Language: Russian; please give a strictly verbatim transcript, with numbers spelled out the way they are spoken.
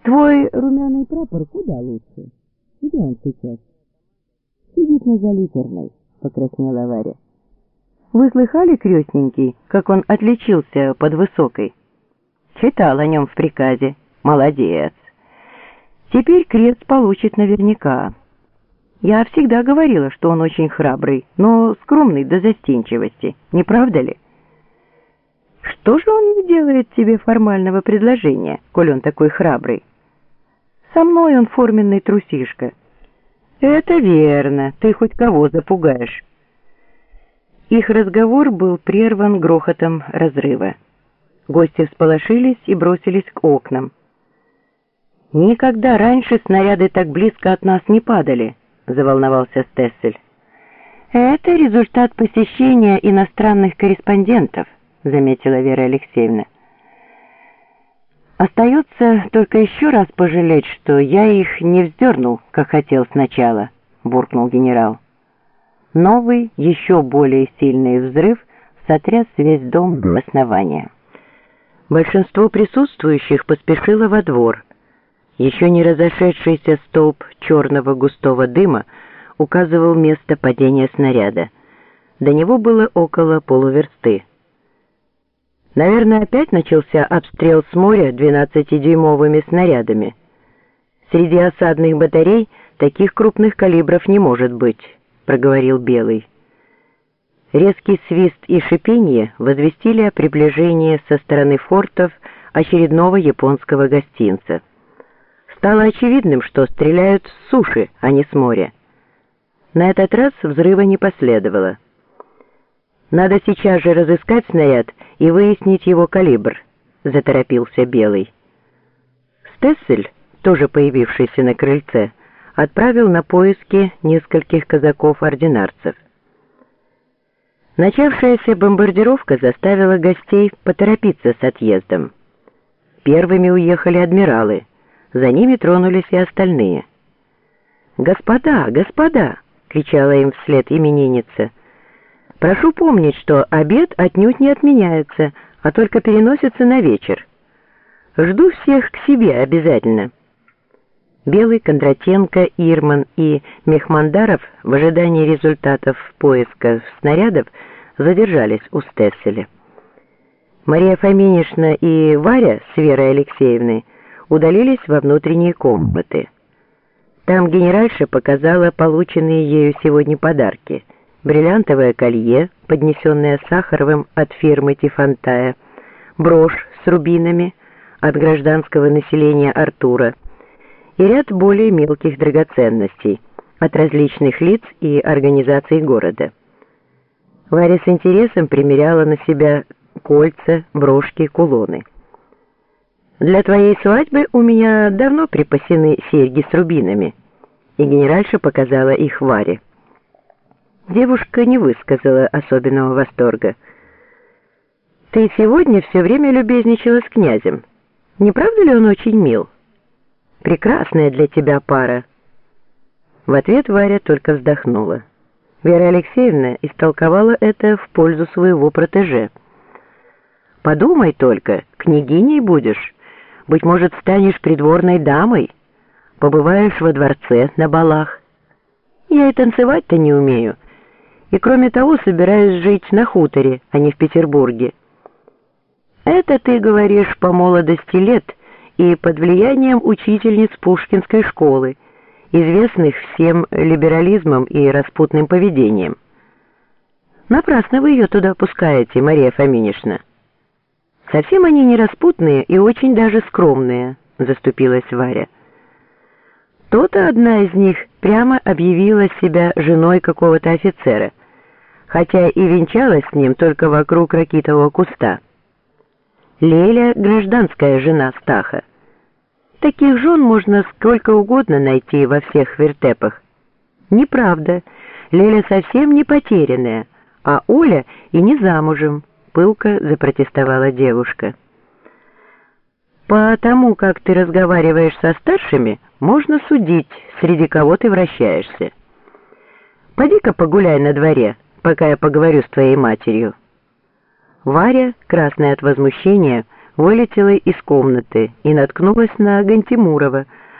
Твой румяный прапор куда лучше? Где он сейчас? Сидит на залитерной, покраснела Варя. Вы слыхали, крестненький, как он отличился под Высокой? Читал о нем в приказе. Молодец. Теперь крест получит наверняка. Я всегда говорила, что он очень храбрый, но скромный до застенчивости. Не правда ли? Что же он не делает тебе формального предложения, коль он такой храбрый? Со мной он форменный трусишка. Это верно, ты хоть кого запугаешь. Их разговор был прерван грохотом разрыва. Гости всполошились и бросились к окнам. «Никогда раньше снаряды так близко от нас не падали», — заволновался Стессель. «Это результат посещения иностранных корреспондентов», — заметила Вера Алексеевна. «Остается только еще раз пожалеть, что я их не вздернул, как хотел сначала», — буркнул генерал. Новый, еще более сильный взрыв сотряс весь дом до основания. Большинство присутствующих поспешило во двор. Еще не разошедшийся столб черного густого дыма указывал место падения снаряда. До него было около полуверсты. Наверное, опять начался обстрел с моря двенадцатидюймовыми снарядами. Среди осадных батарей таких крупных калибров не может быть, проговорил Белый. Резкий свист и шипение возвестили о приближении со стороны фортов очередного японского гостинца. Стало очевидным, что стреляют с суши, а не с моря. На этот раз взрыва не последовало. «Надо сейчас же разыскать снаряд и выяснить его калибр», — заторопился Белый. Стессель, тоже появившийся на крыльце, отправил на поиски нескольких казаков-ординарцев. Начавшаяся бомбардировка заставила гостей поторопиться с отъездом. Первыми уехали адмиралы, за ними тронулись и остальные. «Господа, господа!» — кричала им вслед именинница. «Прошу помнить, что обед отнюдь не отменяется, а только переносится на вечер. Жду всех к себе обязательно». Белый, Кондратенко, Ирман и Мехмандаров в ожидании результатов поиска снарядов задержались у Стесселя. Мария Фоминишна и Варя с Верой Алексеевной удалились во внутренние комнаты. Там генеральша показала полученные ею сегодня подарки: бриллиантовое колье, поднесенное Сахаровым от фирмы Тифантая, брошь с рубинами от гражданского населения Артура и ряд более мелких драгоценностей от различных лиц и организаций города. Варя с интересом примеряла на себя кольца, брошки, кулоны. «Для твоей свадьбы у меня давно припасены серьги с рубинами», и генеральша показала их Варе. Девушка не высказала особенного восторга. «Ты сегодня все время любезничала с князем. Не правда ли он очень мил? Прекрасная для тебя пара». В ответ Варя только вздохнула. Вера Алексеевна истолковала это в пользу своего протеже. «Подумай только, княгиней будешь, быть может, станешь придворной дамой, побываешь во дворце на балах. Я и танцевать-то не умею, и кроме того собираюсь жить на хуторе, а не в Петербурге». «Это ты говоришь по молодости лет и под влиянием учительниц Пушкинской школы, известных всем либерализмом и распутным поведением. Напрасно вы ее туда пускаете, Мария Фоминишна». «Совсем они не распутные и очень даже скромные», — заступилась Варя. «То-то одна из них прямо объявила себя женой какого-то офицера, хотя и венчалась с ним только вокруг ракитового куста. Леля — гражданская жена Стаха. Таких жен можно сколько угодно найти во всех вертепах. Неправда, Леля совсем не потерянная, а Оля и не замужем», — пылко запротестовала девушка. «По тому, как ты разговариваешь со старшими, можно судить, среди кого ты вращаешься. Поди-ка погуляй на дворе, пока я поговорю с твоей матерью». Варя, красная от возмущения, вылетела из комнаты и наткнулась на Гантимурова,